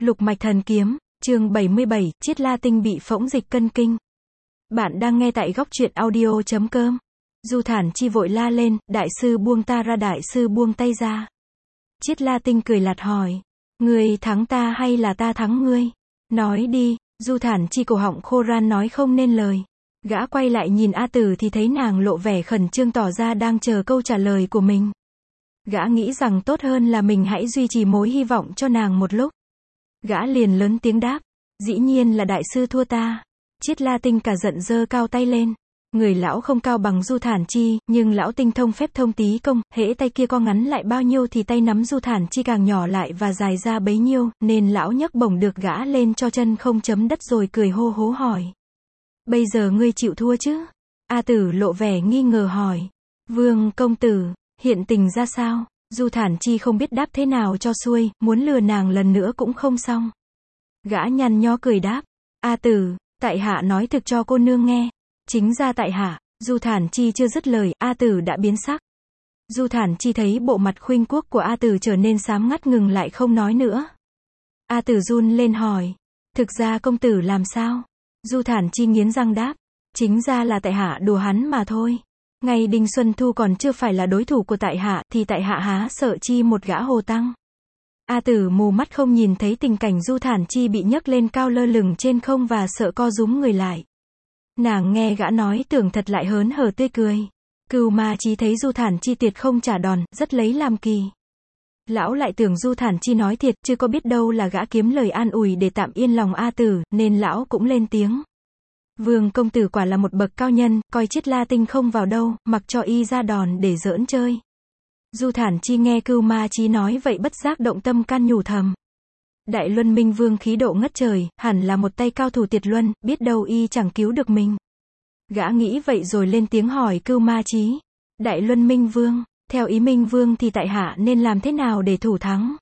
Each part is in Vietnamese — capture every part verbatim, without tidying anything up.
Lục mạch thần kiếm, chương bảy mươi bảy, Chiết La Tinh bị phỗng dịch cân kinh. Bạn đang nghe tại góc truyện audio chấm com. Du Thản Chi vội la lên, đại sư buông ta ra, đại sư buông tay ra. Chiết La Tinh cười lạt hỏi, ngươi thắng ta hay là ta thắng ngươi? Nói đi. Du Thản Chi cổ họng khô ran nói không nên lời. Gã quay lại nhìn A Tử thì thấy nàng lộ vẻ khẩn trương tỏ ra đang chờ câu trả lời của mình. Gã nghĩ rằng tốt hơn là mình hãy duy trì mối hy vọng cho nàng một lúc. Gã liền lớn tiếng đáp, dĩ nhiên là đại sư thua ta. Chiết La Tinh cả giận giơ cao tay lên. Người lão không cao bằng Du Thản Chi, nhưng lão tinh thông phép thông tí công, hễ tay kia co ngắn lại bao nhiêu thì tay nắm Du Thản Chi càng nhỏ lại và dài ra bấy nhiêu, nên lão nhấc bổng được gã lên cho chân không chấm đất rồi cười hô hố hỏi. Bây giờ ngươi chịu thua chứ? A Tử lộ vẻ nghi ngờ hỏi. Vương công tử, hiện tình ra sao? Du Thản Chi không biết đáp thế nào cho xuôi, muốn lừa nàng lần nữa cũng không xong. Gã nhăn nho cười đáp, A Tử, tại hạ nói thực cho cô nương nghe. Chính ra tại hạ. Du Thản Chi chưa dứt lời, A Tử đã biến sắc. Du Thản Chi thấy bộ mặt khuynh quốc của A Tử trở nên xám ngắt ngừng lại không nói nữa. A Tử run lên hỏi, thực ra công tử làm sao? Du Thản Chi nghiến răng đáp, chính ra là tại hạ đùa hắn mà thôi. Ngày Đinh Xuân Thu còn chưa phải là đối thủ của tại hạ, thì tại hạ há sợ chi một gã hồ tăng. A Tử mù mắt không nhìn thấy tình cảnh Du Thản Chi bị nhấc lên cao lơ lửng trên không và sợ co rúm người lại. Nàng nghe gã nói tưởng thật lại hớn hở tươi cười. Cừu Ma Chí thấy Du Thản Chi tuyệt không trả đòn, rất lấy làm kỳ. Lão lại tưởng Du Thản Chi nói thiệt, chứ có biết đâu là gã kiếm lời an ủi để tạm yên lòng A Tử, nên lão cũng lên tiếng. Vương công tử quả là một bậc cao nhân, coi Chiết La Tinh không vào đâu, mặc cho y ra đòn để giỡn chơi. Du Thản Chi nghe Cừu Ma Chí nói vậy bất giác động tâm can nhủ thầm. Đại Luân Minh Vương khí độ ngất trời, hẳn là một tay cao thủ tuyệt luân, biết đâu y chẳng cứu được mình. Gã nghĩ vậy rồi lên tiếng hỏi Cừu Ma Chí. Đại Luân Minh Vương, theo ý Minh Vương thì tại hạ nên làm thế nào để thủ thắng?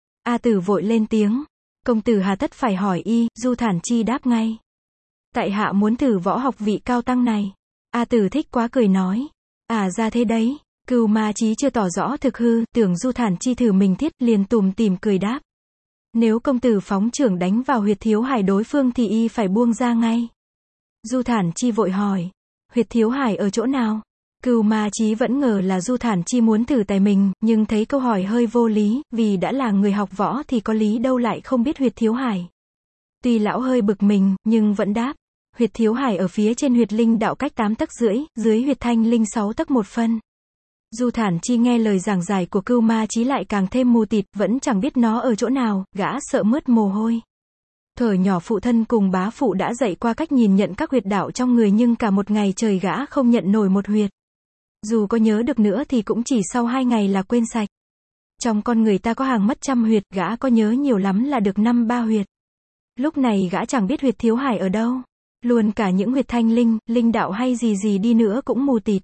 A Tử vội lên tiếng. Công tử hà tất phải hỏi y, Du Thản Chi đáp ngay. Tại hạ muốn thử võ học vị cao tăng này. A Tử thích quá cười nói. À ra thế đấy. Cừu Ma Chí chưa tỏ rõ thực hư, tưởng Du Thản Chi thử mình thiết, liền tủm tỉm cười đáp. Nếu công tử phóng chưởng đánh vào huyệt thiếu hải đối phương thì y phải buông ra ngay. Du Thản Chi vội hỏi. Huyệt thiếu hải ở chỗ nào? Cừu Ma Chí vẫn ngờ là Du Thản Chi muốn thử tài mình, nhưng thấy câu hỏi hơi vô lý, vì đã là người học võ thì có lý đâu lại không biết huyệt thiếu hải. Tuy lão hơi bực mình, nhưng vẫn đáp. Huyệt thiếu hải ở phía trên huyệt linh đạo cách tám tấc rưỡi, dưới huyệt thanh linh sáu tấc một phân. Du Thản Chi nghe lời giảng giải của Cừu Ma Chí lại càng thêm mù tịt, vẫn chẳng biết nó ở chỗ nào, gã sợ mướt mồ hôi. Thuở nhỏ phụ thân cùng bá phụ đã dạy qua cách nhìn nhận các huyệt đạo trong người, nhưng cả một ngày trời gã không nhận nổi một huyệt. Dù có nhớ được nữa thì cũng chỉ sau hai ngày là quên sạch. Trong con người ta có hàng mất trăm huyệt, gã có nhớ nhiều lắm là được năm ba huyệt. Lúc này gã chẳng biết huyệt thiếu hải ở đâu. Luôn cả những huyệt thanh linh, linh đạo hay gì gì đi nữa cũng mù tịt.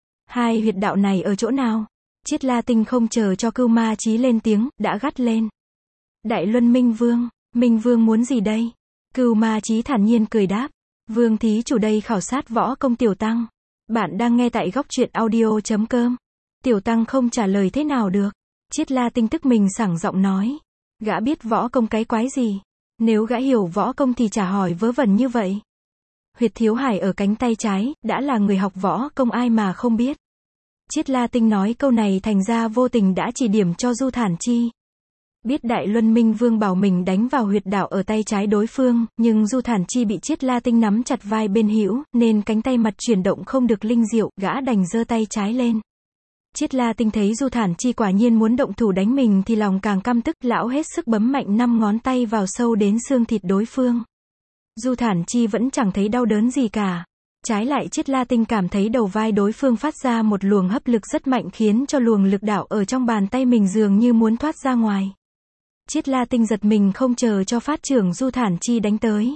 Hai huyệt đạo này ở chỗ nào? Chiết La Tinh không chờ cho Cừu Ma Chí lên tiếng, đã gắt lên. Đại Luân Minh Vương, Minh Vương muốn gì đây? Cừu Ma Chí thản nhiên cười đáp. Vương thí chủ đây khảo sát võ công tiểu tăng. Bạn đang nghe tại góc truyện audio chấm com. Tiểu tăng không trả lời thế nào được. Chiết La Tinh tức mình sảng giọng nói. Gã biết võ công cái quái gì? Nếu gã hiểu võ công thì chả hỏi vớ vẩn như vậy. Huyệt thiếu hải ở cánh tay trái, đã là người học võ công ai mà không biết. Chiết La Tinh nói câu này thành ra vô tình đã chỉ điểm cho Du Thản Chi. Biết Đại Luân Minh Vương bảo mình đánh vào huyệt đạo ở tay trái đối phương, nhưng Du Thản Chi bị Chiết La Tinh nắm chặt vai bên hữu, nên cánh tay mặt chuyển động không được linh diệu, gã đành giơ tay trái lên. Chiết La Tinh thấy Du Thản Chi quả nhiên muốn động thủ đánh mình thì lòng càng căm tức, lão hết sức bấm mạnh năm ngón tay vào sâu đến xương thịt đối phương. Du Thản Chi vẫn chẳng thấy đau đớn gì cả. Trái lại Chiết La Tinh cảm thấy đầu vai đối phương phát ra một luồng hấp lực rất mạnh, khiến cho luồng lực đạo ở trong bàn tay mình dường như muốn thoát ra ngoài. Chiết La Tinh giật mình không chờ cho phát trưởng Du Thản Chi đánh tới.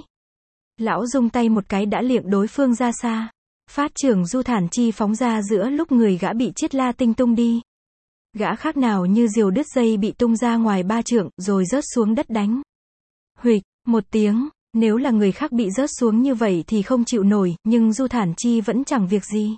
Lão rung tay một cái đã liệng đối phương ra xa. Phát trưởng Du Thản Chi phóng ra giữa lúc người gã bị Chiết La Tinh tung đi. Gã khác nào như diều đứt dây bị tung ra ngoài ba trượng, rồi rớt xuống đất đánh. Huỵch, một tiếng. Nếu là người khác bị rớt xuống như vậy thì không chịu nổi, nhưng Du Thản Chi vẫn chẳng việc gì.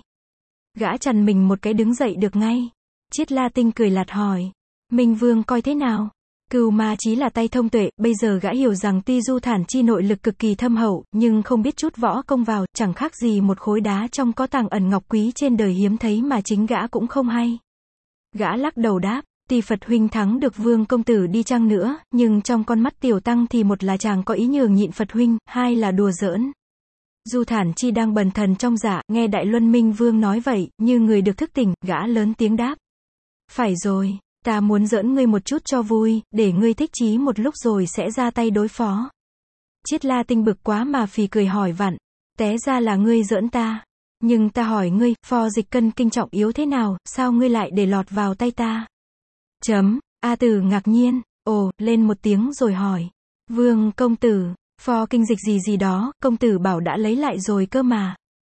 Gã chằn mình một cái đứng dậy được ngay. Chiết La Tinh cười lạt hỏi. Minh Vương coi thế nào? Cưu Ma Chí là tay thông tuệ, bây giờ gã hiểu rằng tuy Du Thản Chi nội lực cực kỳ thâm hậu, nhưng không biết chút võ công vào, chẳng khác gì một khối đá trong có tàng ẩn ngọc quý trên đời hiếm thấy mà chính gã cũng không hay. Gã lắc đầu đáp, tuy Phật huynh thắng được Vương công tử đi chăng nữa, nhưng trong con mắt tiểu tăng thì một là chàng có ý nhường nhịn Phật huynh, hai là đùa giỡn. Du Thản Chi đang bần thần trong dạ, nghe Đại Luân Minh Vương nói vậy, như người được thức tỉnh, gã lớn tiếng đáp. Phải rồi, ta muốn giỡn ngươi một chút cho vui, để ngươi thích chí một lúc rồi sẽ ra tay đối phó. Chiết La Tinh bực quá mà phì cười hỏi vặn, té ra là ngươi giỡn ta. Nhưng ta hỏi ngươi, pho dịch cân kinh trọng yếu thế nào, sao ngươi lại để lọt vào tay ta? Chấm, A Tử ngạc nhiên, ồ, lên một tiếng rồi hỏi. Vương công tử, pho kinh dịch gì gì đó, công tử bảo đã lấy lại rồi cơ mà.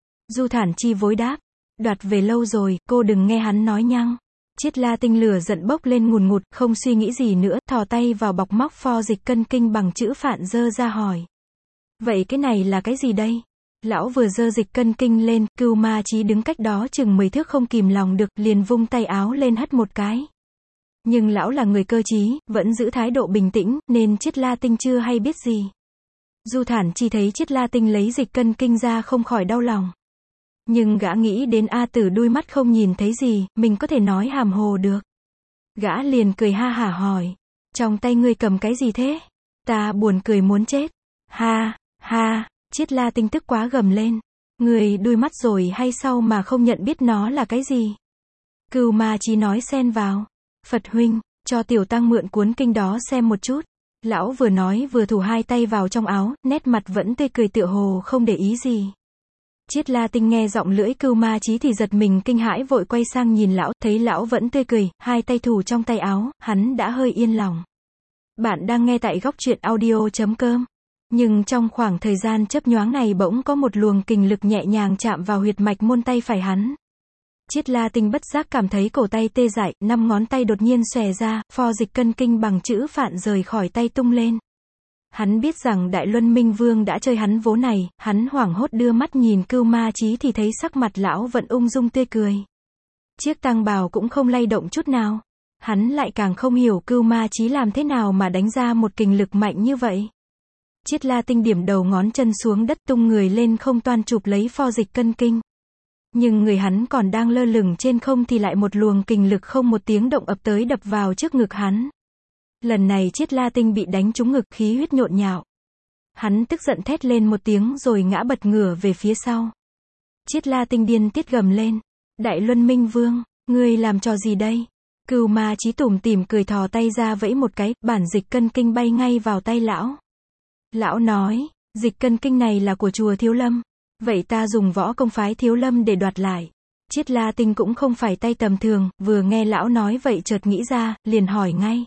Du Thản Chi vối đáp, đoạt về lâu rồi, cô đừng nghe hắn nói nhăng. Chiết La Tinh lửa giận bốc lên ngùn ngụt, không suy nghĩ gì nữa, thò tay vào bọc móc pho dịch cân kinh bằng chữ phạn dơ ra hỏi. Vậy cái này là cái gì đây? Lão vừa dơ dịch cân kinh lên, Cưu Ma Chí đứng cách đó chừng mười thước không kìm lòng được, liền vung tay áo lên hất một cái. Nhưng lão là người cơ trí, vẫn giữ thái độ bình tĩnh, nên Chiết La Tinh chưa hay biết gì. Du Thản Chi thấy Chiết La Tinh lấy dịch cân kinh ra không khỏi đau lòng. Nhưng gã nghĩ đến A Tử đuôi mắt không nhìn thấy gì, mình có thể nói hàm hồ được. Gã liền cười ha hả hỏi, trong tay ngươi cầm cái gì thế? Ta buồn cười muốn chết. Ha, ha, Chiết La Tinh tức quá gầm lên. Ngươi đuôi mắt rồi hay sao mà không nhận biết nó là cái gì? Cưu Ma Chí nói xen vào. Phật huynh, cho tiểu tăng mượn cuốn kinh đó xem một chút. Lão vừa nói vừa thủ hai tay vào trong áo, nét mặt vẫn tươi cười tựa hồ không để ý gì. Chiết La Tinh nghe giọng lưỡi Cưu Ma Chí thì giật mình kinh hãi vội quay sang nhìn lão, thấy lão vẫn tươi cười, hai tay thủ trong tay áo, hắn đã hơi yên lòng. Bạn đang nghe tại góc truyện audio chấm com. Nhưng trong khoảng thời gian chớp nhoáng này bỗng có một luồng kình lực nhẹ nhàng chạm vào huyệt mạch môn tay phải hắn. Chiết La Tinh bất giác cảm thấy cổ tay tê dại, năm ngón tay đột nhiên xòe ra, pho dịch cân kinh bằng chữ phạn rời khỏi tay tung lên. Hắn biết rằng Đại Luân Minh Vương đã chơi hắn vố này, hắn hoảng hốt đưa mắt nhìn Cưu Ma Chí thì thấy sắc mặt lão vẫn ung dung tươi cười. Chiếc tang bào cũng không lay động chút nào. Hắn lại càng không hiểu Cưu Ma Chí làm thế nào mà đánh ra một kình lực mạnh như vậy. Chiết La Tinh điểm đầu ngón chân xuống đất tung người lên không toan chụp lấy pho dịch cân kinh. Nhưng người hắn còn đang lơ lửng trên không thì lại một luồng kình lực không một tiếng động ập tới đập vào trước ngực hắn. Lần này Chiết La Tinh bị đánh trúng ngực, khí huyết nhộn nhạo. Hắn tức giận thét lên một tiếng rồi ngã bật ngửa về phía sau. Chiết La Tinh điên tiết gầm lên. Đại Luân Minh Vương, ngươi làm trò gì đây? Cưu Ma Chí tủm tỉm cười thò tay ra vẫy một cái, bản dịch cân kinh bay ngay vào tay lão. Lão nói, dịch cân kinh này là của chùa Thiếu Lâm. Vậy ta dùng võ công phái Thiếu Lâm để đoạt lại. Chiết La Tinh cũng không phải tay tầm thường, vừa nghe lão nói vậy chợt nghĩ ra, liền hỏi ngay.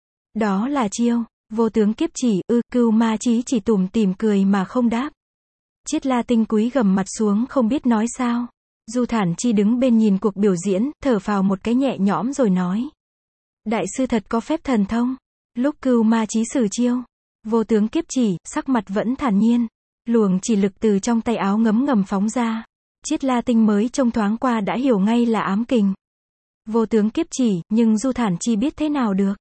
Đó là chiêu, vô tướng kiếp chỉ, ư, Cưu Ma Chí chỉ tủm tỉm cười mà không đáp. Chiết La Tinh cúi gằm mặt xuống không biết nói sao. Du Thản Chi đứng bên nhìn cuộc biểu diễn, thở phào một cái nhẹ nhõm rồi nói. Đại sư thật có phép thần thông. Lúc Cưu Ma Chí sử chiêu, vô tướng kiếp chỉ, sắc mặt vẫn thản nhiên. Luồng chỉ lực từ trong tay áo ngấm ngầm phóng ra. Chiết La Tinh mới trông thoáng qua đã hiểu ngay là ám kình. Vô tướng kiếp chỉ, nhưng Du Thản Chi biết thế nào được.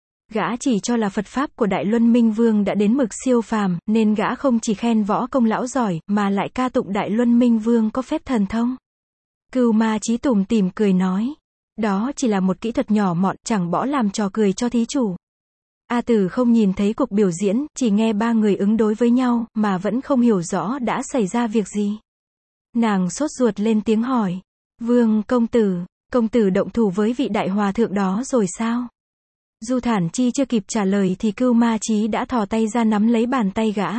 Gã chỉ cho là Phật Pháp của Đại Luân Minh Vương đã đến mực siêu phàm, nên gã không chỉ khen võ công lão giỏi, mà lại ca tụng Đại Luân Minh Vương có phép thần thông. Cưu Ma Chí tủm tỉm cười nói. Đó chỉ là một kỹ thuật nhỏ mọn, chẳng bỏ làm trò cười cho thí chủ. A Tử không nhìn thấy cuộc biểu diễn, chỉ nghe ba người ứng đối với nhau, mà vẫn không hiểu rõ đã xảy ra việc gì. Nàng sốt ruột lên tiếng hỏi. Vương công tử, công tử động thủ với vị đại hòa thượng đó rồi sao? Du Thản Chi chưa kịp trả lời thì Cưu Ma Chí đã thò tay ra nắm lấy bàn tay gã.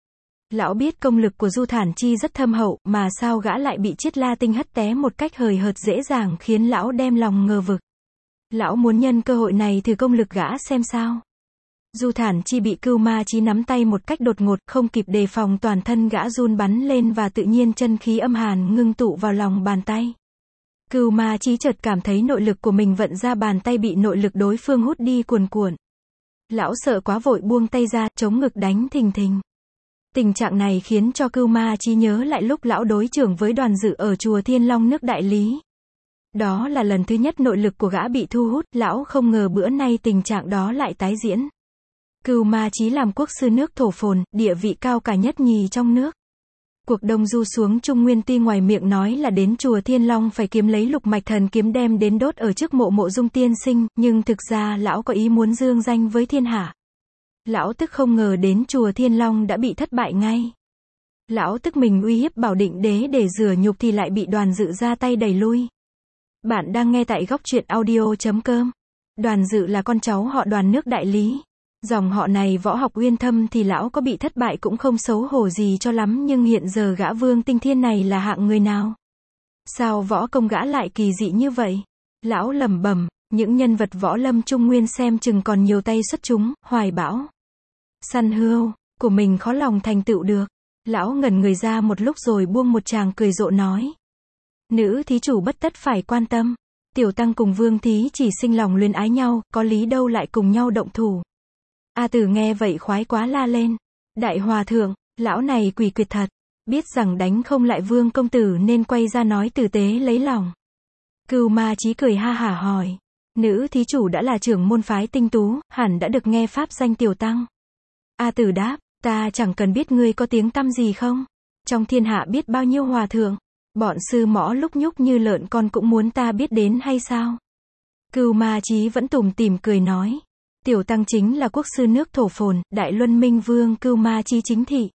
Lão biết công lực của Du Thản Chi rất thâm hậu, mà sao gã lại bị Chiết La Tinh hất té một cách hời hợt dễ dàng khiến lão đem lòng ngờ vực. Lão muốn nhân cơ hội này thử công lực gã xem sao. Du Thản Chi bị Cưu Ma Chí nắm tay một cách đột ngột, không kịp đề phòng toàn thân gã run bắn lên và tự nhiên chân khí âm hàn ngưng tụ vào lòng bàn tay. Cưu Ma Chí chợt cảm thấy nội lực của mình vận ra bàn tay bị nội lực đối phương hút đi cuồn cuộn. Lão sợ quá vội buông tay ra, chống ngực đánh thình thình. Tình trạng này khiến cho Cưu Ma Chí nhớ lại lúc lão đối chưởng với Đoàn Dự ở chùa Thiên Long nước Đại Lý. Đó là lần thứ nhất nội lực của gã bị thu hút, lão không ngờ bữa nay tình trạng đó lại tái diễn. Cưu Ma Chí làm quốc sư nước Thổ Phồn, địa vị cao cả nhất nhì trong nước. Cuộc đông du xuống Trung Nguyên tuy ngoài miệng nói là đến chùa Thiên Long phải kiếm lấy lục mạch thần kiếm đem đến đốt ở trước mộ Mộ Dung tiên sinh, nhưng thực ra lão có ý muốn dương danh với thiên hạ. Lão tức không ngờ đến chùa Thiên Long đã bị thất bại ngay. Lão tức mình uy hiếp Bảo Định Đế để rửa nhục thì lại bị Đoàn Dự ra tay đẩy lui. Bạn đang nghe tại góc truyện audio chấm com. Đoàn Dự là con cháu họ Đoàn nước Đại Lý. Dòng họ này võ học uyên thâm thì lão có bị thất bại cũng không xấu hổ gì cho lắm, nhưng hiện giờ gã Vương Tinh Thiên này là hạng người nào? Sao võ công gã lại kỳ dị như vậy? Lão lẩm bẩm, những nhân vật võ lâm Trung Nguyên xem chừng còn nhiều tay xuất chúng, hoài bão, săn hươu của mình khó lòng thành tựu được. Lão ngẩn người ra một lúc rồi buông một tràng cười rộ nói. Nữ thí chủ bất tất phải quan tâm. Tiểu tăng cùng Vương thí chỉ sinh lòng luyến ái nhau, có lý đâu lại cùng nhau động thủ. A Tử nghe vậy khoái quá la lên. Đại hòa thượng, lão này quỷ quyệt thật. Biết rằng đánh không lại Vương công tử nên quay ra nói tử tế lấy lòng. Cưu Ma Chí cười ha hả hỏi. Nữ thí chủ đã là trưởng môn phái Tinh Tú, hẳn đã được nghe pháp danh tiểu tăng. A Tử đáp, ta chẳng cần biết ngươi có tiếng tăm gì không. Trong thiên hạ biết bao nhiêu hòa thượng. Bọn sư mõ lúc nhúc như lợn con cũng muốn ta biết đến hay sao? Cưu Ma Chí vẫn tủm tỉm cười nói. Tiểu tăng chính là quốc sư nước Thổ Phồn, Đại Luân Minh Vương Cưu Ma Chí chính thị.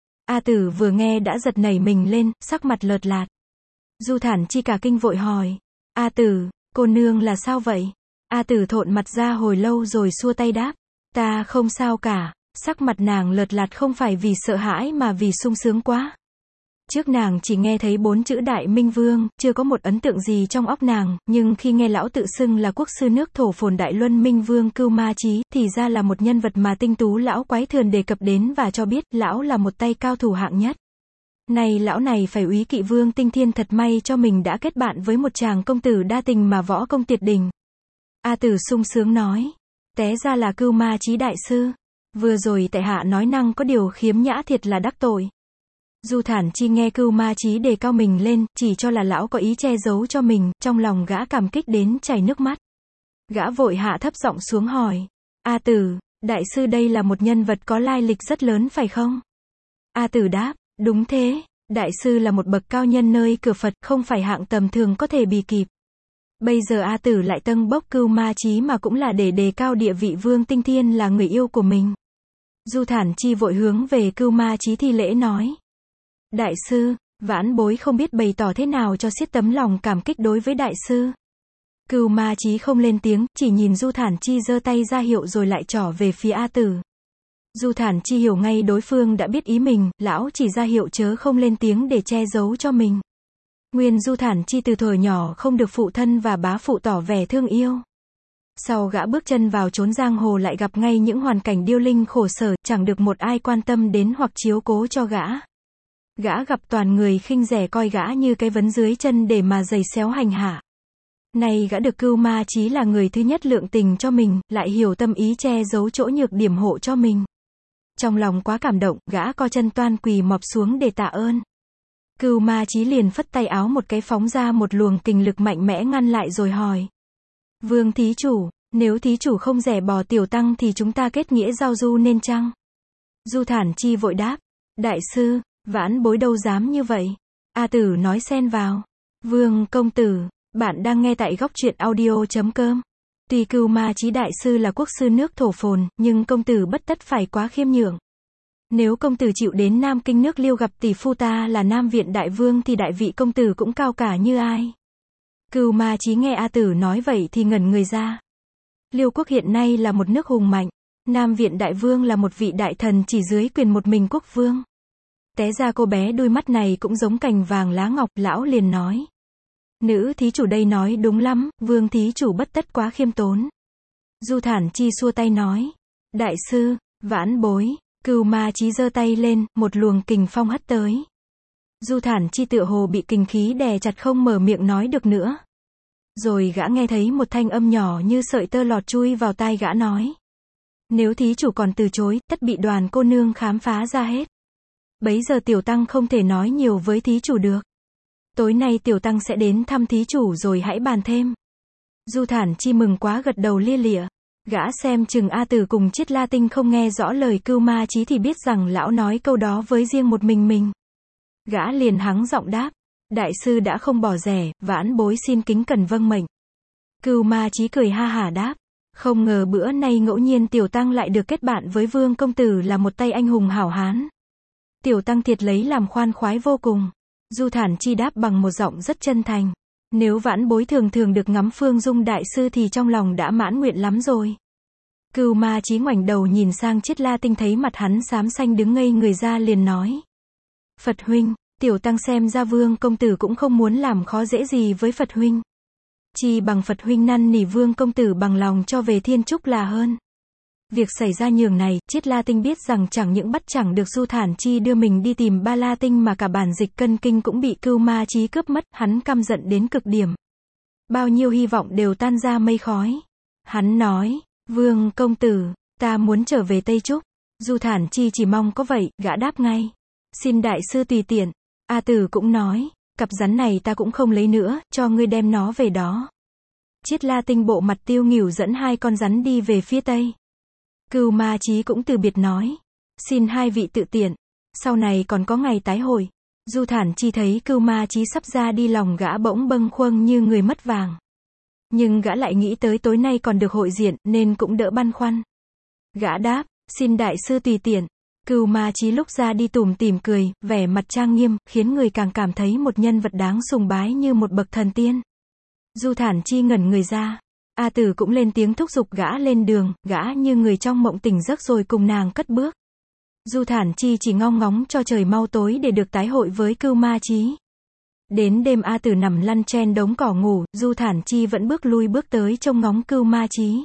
A Tử vừa nghe đã giật nảy mình lên, sắc mặt lợt lạt. Du Thản Chi cả kinh vội hỏi. A Tử, cô nương là sao vậy? A Tử thộn mặt ra hồi lâu rồi xua tay đáp. Ta không sao cả. Sắc mặt nàng lợt lạt không phải vì sợ hãi mà vì sung sướng quá. Trước nàng chỉ nghe thấy bốn chữ Đại Minh Vương, chưa có một ấn tượng gì trong óc nàng, nhưng khi nghe lão tự xưng là quốc sư nước Thổ Phồn Đại Luân Minh Vương Cưu Ma Chí, thì ra là một nhân vật mà Tinh Tú lão quái thường đề cập đến và cho biết, lão là một tay cao thủ hạng nhất. Này lão này phải úy kỵ Vương Tinh Thiên thật may cho mình đã kết bạn với một chàng công tử đa tình mà võ công tuyệt đỉnh. A Tử sung sướng nói. Té ra là Cưu Ma Chí đại sư. Vừa rồi tại hạ nói năng có điều khiếm nhã thiệt là đắc tội. Du Thản Chi nghe Cưu Ma Chí đề cao mình lên, chỉ cho là lão có ý che giấu cho mình, trong lòng gã cảm kích đến chảy nước mắt. Gã vội hạ thấp giọng xuống hỏi. A Tử, đại sư đây là một nhân vật có lai lịch rất lớn phải không? A Tử đáp, đúng thế, đại sư là một bậc cao nhân nơi cửa Phật, không phải hạng tầm thường có thể bì kịp. Bây giờ A Tử lại tâng bốc Cưu Ma Chí mà cũng là để đề cao địa vị Vương Tinh Thiên là người yêu của mình. Du Thản Chi vội hướng về Cưu Ma Chí thi lễ nói. Đại sư, vãn bối không biết bày tỏ thế nào cho xiết tấm lòng cảm kích đối với đại sư. Cưu Ma Chí không lên tiếng, chỉ nhìn Du Thản Chi giơ tay ra hiệu rồi lại trỏ về phía A Tử. Du Thản Chi hiểu ngay đối phương đã biết ý mình, lão chỉ ra hiệu chớ không lên tiếng để che giấu cho mình. Nguyên Du Thản Chi từ thuở nhỏ không được phụ thân và bá phụ tỏ vẻ thương yêu. Sau gã bước chân vào chốn giang hồ lại gặp ngay những hoàn cảnh điêu linh khổ sở, chẳng được một ai quan tâm đến hoặc chiếu cố cho gã. Gã gặp toàn người khinh rẻ coi gã như cái vấn dưới chân để mà giày xéo hành hạ. Này gã được Cưu Ma Chí là người thứ nhất lượng tình cho mình, lại hiểu tâm ý che giấu chỗ nhược điểm hộ cho mình. Trong lòng quá cảm động, gã co chân toan quỳ mọp xuống để tạ ơn. Cưu Ma Chí liền phất tay áo một cái phóng ra một luồng kình lực mạnh mẽ ngăn lại rồi hỏi. Vương thí chủ, nếu thí chủ không rẻ bò tiểu tăng thì chúng ta kết nghĩa giao du nên chăng? Du Thản Chi vội đáp. Đại sư, vãn bối đâu dám như vậy. A Tử nói xen vào. Vương công tử, bạn đang nghe tại góc truyện audio chấm com. Tuy Cưu Ma Chí đại sư là quốc sư nước Thổ Phồn, nhưng công tử bất tất phải quá khiêm nhường. Nếu công tử chịu đến Nam Kinh nước Liêu gặp tỷ phu ta là Nam Viện đại vương thì đại vị công tử cũng cao cả như ai. Cưu Ma Chí nghe A Tử nói vậy thì ngẩn người ra. Liêu quốc hiện nay là một nước hùng mạnh. Nam Viện đại vương là một vị đại thần chỉ dưới quyền một mình quốc vương. Té ra cô bé đôi mắt này cũng giống cành vàng lá ngọc, lão liền nói. Nữ thí chủ đây nói đúng lắm, vương thí chủ bất tất quá khiêm tốn. Du Thản Chi xua tay nói. Đại sư, vãn bối. Cưu Ma Chí giơ tay lên, một luồng kình phong hất tới. Du Thản Chi tựa hồ bị kình khí đè chặt không mở miệng nói được nữa. Rồi gã nghe thấy một thanh âm nhỏ như sợi tơ lọt chui vào tai gã nói. Nếu thí chủ còn từ chối, tất bị Đoàn cô nương khám phá ra hết. Bấy giờ tiểu tăng không thể nói nhiều với thí chủ được. Tối nay tiểu tăng sẽ đến thăm thí chủ rồi hãy bàn thêm. Du Thản Chi mừng quá gật đầu lia lịa. Gã xem chừng A Tử cùng Chiết La Tinh không nghe rõ lời Cưu Ma Chí thì biết rằng lão nói câu đó với riêng một mình mình. Gã liền hắng giọng đáp. Đại sư đã không bỏ rẻ, vãn bối xin kính cẩn vâng mệnh. Cưu Ma Chí cười ha hả đáp. Không ngờ bữa nay ngẫu nhiên tiểu tăng lại được kết bạn với Vương công tử là một tay anh hùng hảo hán. Tiểu tăng thiệt lấy làm khoan khoái vô cùng. Du Thản Chi đáp bằng một giọng rất chân thành. Nếu vãn bối thường thường được ngắm Phương Dung đại sư thì trong lòng đã mãn nguyện lắm rồi. Cưu Ma Chí ngoảnh đầu nhìn sang Chiết La Tinh thấy mặt hắn xám xanh đứng ngây người ra liền nói. Phật huynh, tiểu tăng xem ra Vương công tử cũng không muốn làm khó dễ gì với Phật huynh. Chỉ bằng Phật huynh năn nỉ Vương công tử bằng lòng cho về Thiên Trúc là hơn. Việc xảy ra nhường này, Chiết La Tinh biết rằng chẳng những bắt chẳng được Du Thản Chi đưa mình đi tìm Ba La Tinh mà cả bản dịch cân kinh cũng bị Cưu Ma Chí cướp mất, hắn căm giận đến cực điểm. Bao nhiêu hy vọng đều tan ra mây khói. Hắn nói, Vương công tử, ta muốn trở về Tây Trúc. Du Thản Chi chỉ mong có vậy, gã đáp ngay. Xin đại sư tùy tiện. A Tử cũng nói, cặp rắn này ta cũng không lấy nữa, cho ngươi đem nó về đó. Chiết La Tinh bộ mặt tiêu nghỉu dẫn hai con rắn đi về phía Tây. Cưu Ma Chí cũng từ biệt nói. Xin hai vị tự tiện. Sau này còn có ngày tái hội. Du Thản Chi thấy Cưu Ma Chí sắp ra đi lòng gã bỗng bâng khuâng như người mất vàng. Nhưng gã lại nghĩ tới tối nay còn được hội diện nên cũng đỡ băn khoăn. Gã đáp, xin đại sư tùy tiện. Cưu Ma Chí lúc ra đi tủm tỉm cười, vẻ mặt trang nghiêm, khiến người càng cảm thấy một nhân vật đáng sùng bái như một bậc thần tiên. Du Thản Chi ngẩn người ra. A Tử cũng lên tiếng thúc giục gã lên đường, gã như người trong mộng tỉnh giấc rồi cùng nàng cất bước. Du Thản Chi chỉ ngong ngóng cho trời mau tối để được tái hội với Cưu Ma Chí. Đến đêm A Tử nằm lăn trên đống cỏ ngủ, Du Thản Chi vẫn bước lui bước tới trông ngóng Cưu Ma Chí.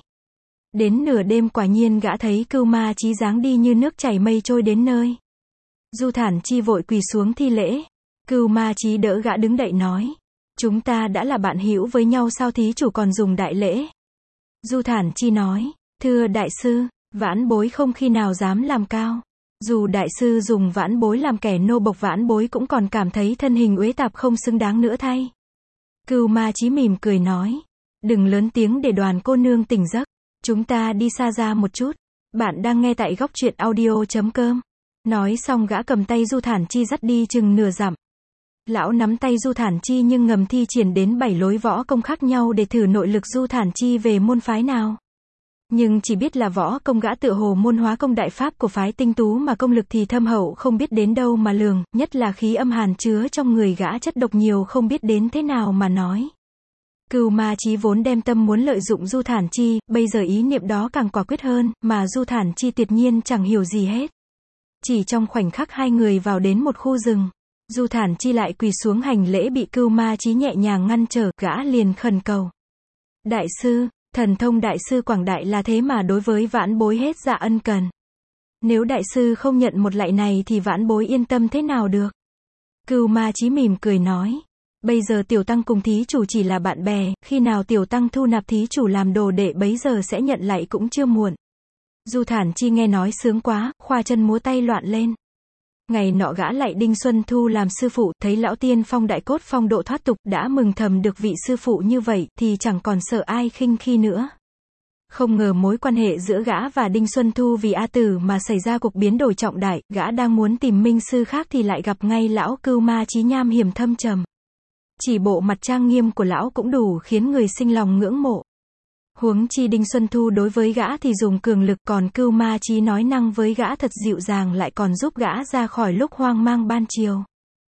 Đến nửa đêm quả nhiên gã thấy Cưu Ma Chí dáng đi như nước chảy mây trôi đến nơi. Du Thản Chi vội quỳ xuống thi lễ. Cưu Ma Chí đỡ gã đứng dậy nói. Chúng ta đã là bạn hữu với nhau sao thí chủ còn dùng đại lễ? Du Thản Chi nói, thưa đại sư, vãn bối không khi nào dám làm cao. Dù đại sư dùng vãn bối làm kẻ nô bộc vãn bối cũng còn cảm thấy thân hình uế tạp không xứng đáng nữa thay. Cưu Ma Chí mỉm cười nói, đừng lớn tiếng để đoàn cô nương tỉnh giấc. Chúng ta đi xa ra một chút. Bạn đang nghe tại góc truyện audio chấm com. Nói xong gã cầm tay Du Thản Chi dắt đi chừng nửa dặm. Lão nắm tay Du Thản Chi nhưng ngầm thi triển đến bảy lối võ công khác nhau để thử nội lực Du Thản Chi về môn phái nào. Nhưng chỉ biết là võ công gã tựa hồ môn hóa công đại pháp của phái tinh tú mà công lực thì thâm hậu không biết đến đâu mà lường, nhất là khí âm hàn chứa trong người gã chất độc nhiều không biết đến thế nào mà nói. Cưu Ma Chí vốn đem tâm muốn lợi dụng Du Thản Chi, bây giờ ý niệm đó càng quả quyết hơn, mà Du Thản Chi tuyệt nhiên chẳng hiểu gì hết. Chỉ trong khoảnh khắc hai người vào đến một khu rừng. Du Thản Chi lại quỳ xuống hành lễ bị Cưu Ma Chí nhẹ nhàng ngăn trở, gã liền khẩn cầu. Đại sư, thần thông đại sư quảng đại là thế mà đối với vãn bối hết dạ ân cần. Nếu đại sư không nhận một lạy này thì vãn bối yên tâm thế nào được? Cưu Ma Chí mỉm cười nói. Bây giờ tiểu tăng cùng thí chủ chỉ là bạn bè, khi nào tiểu tăng thu nạp thí chủ làm đồ đệ bấy giờ sẽ nhận lạy cũng chưa muộn. Du Thản Chi nghe nói sướng quá, khoa chân múa tay loạn lên. Ngày nọ gã lại Đinh Xuân Thu làm sư phụ, thấy lão tiên phong đại cốt phong độ thoát tục, đã mừng thầm được vị sư phụ như vậy, thì chẳng còn sợ ai khinh khi nữa. Không ngờ mối quan hệ giữa gã và Đinh Xuân Thu vì A Tử mà xảy ra cuộc biến đổi trọng đại, gã đang muốn tìm minh sư khác thì lại gặp ngay lão Cưu Ma Chí nham hiểm thâm trầm. Chỉ bộ mặt trang nghiêm của lão cũng đủ khiến người sinh lòng ngưỡng mộ. Huống chi Đinh Xuân Thu đối với gã thì dùng cường lực, còn Cưu Ma Chí nói năng với gã thật dịu dàng lại còn giúp gã ra khỏi lúc hoang mang ban chiều.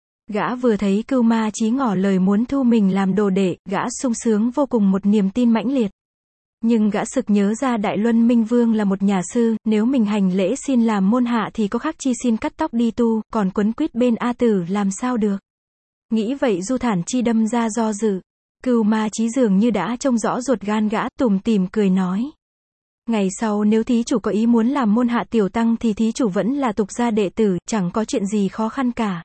Gã vừa thấy Cưu Ma Chí ngỏ lời muốn thu mình làm đồ đệ, gã sung sướng vô cùng một niềm tin mãnh liệt. Nhưng gã sực nhớ ra Đại Luân Minh Vương là một nhà sư, nếu mình hành lễ xin làm môn hạ thì có khác chi xin cắt tóc đi tu, còn quấn quýt bên A Tử làm sao được. Nghĩ vậy Du Thản Chi đâm ra do dự. Cưu Ma Chí dường như đã trông rõ ruột gan gã, tủm tỉm cười nói. Ngày sau nếu thí chủ có ý muốn làm môn hạ tiểu tăng thì thí chủ vẫn là tục gia đệ tử, chẳng có chuyện gì khó khăn cả.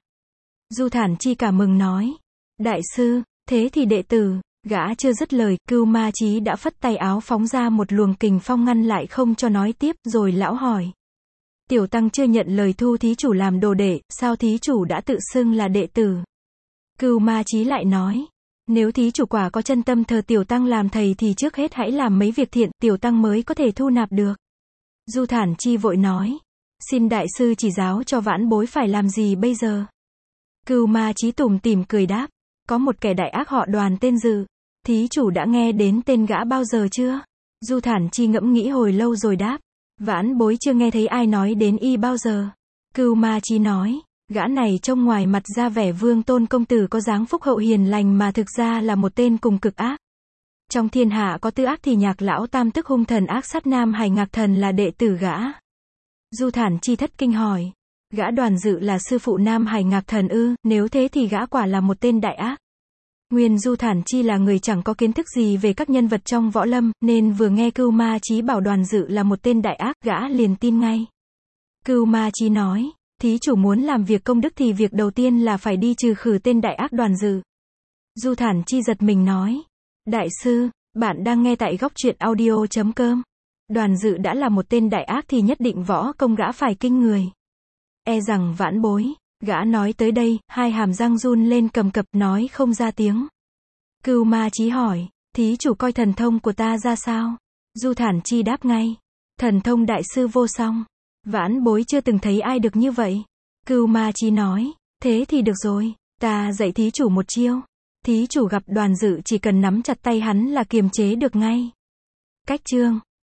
Du Thản Chi cả mừng nói. Đại sư, thế thì đệ tử, gã chưa dứt lời, Cưu Ma Chí đã phất tay áo phóng ra một luồng kình phong ngăn lại không cho nói tiếp, rồi lão hỏi. Tiểu tăng chưa nhận lời thu thí chủ làm đồ đệ, sao thí chủ đã tự xưng là đệ tử? Cưu Ma Chí lại nói, nếu thí chủ quả có chân tâm thờ tiểu tăng làm thầy thì trước hết hãy làm mấy việc thiện, tiểu tăng mới có thể thu nạp được. Du Thản Chi vội nói, xin đại sư chỉ giáo cho vãn bối phải làm gì bây giờ. Cưu Ma Chí tủm tỉm cười đáp, có một kẻ đại ác họ Đoàn tên Dự, thí chủ đã nghe đến tên gã bao giờ chưa? Du Thản Chi ngẫm nghĩ hồi lâu rồi đáp, vãn bối chưa nghe thấy ai nói đến y bao giờ. Cưu Ma Chí nói, gã này trông ngoài mặt ra vẻ vương tôn công tử có dáng phúc hậu hiền lành mà thực ra là một tên cùng cực ác. Trong thiên hạ có tư ác thì Nhạc lão tam tức hung thần ác sát Nam Hải Ngạc thần là đệ tử gã. Du Thản Chi thất kinh hỏi, gã Đoàn Dự là sư phụ Nam Hải Ngạc thần ư? Nếu thế thì gã quả là một tên đại ác. Nguyên Du Thản Chi là người chẳng có kiến thức gì về các nhân vật trong võ lâm, nên vừa nghe Cưu Ma Chí bảo Đoàn Dự là một tên đại ác, gã liền tin ngay. Cưu Ma Chí nói, thí chủ muốn làm việc công đức thì việc đầu tiên là phải đi trừ khử tên đại ác Đoàn Dự. Du Thản Chi giật mình nói, đại sư, bạn đang nghe tại góc truyện audio chấm com. Đoàn Dự đã là một tên đại ác thì nhất định võ công gã phải kinh người. E rằng vãn bối, gã nói tới đây, hai hàm răng run lên cầm cập nói không ra tiếng. Cưu Ma Chí hỏi, thí chủ coi thần thông của ta ra sao? Du Thản Chi đáp ngay, thần thông đại sư vô song. Vãn bối chưa từng thấy ai được như vậy. Cưu Ma Chí nói, thế thì được rồi, ta dạy thí chủ một chiêu. Thí chủ gặp Đoàn Dự chỉ cần nắm chặt tay hắn là kiềm chế được ngay. Cách chương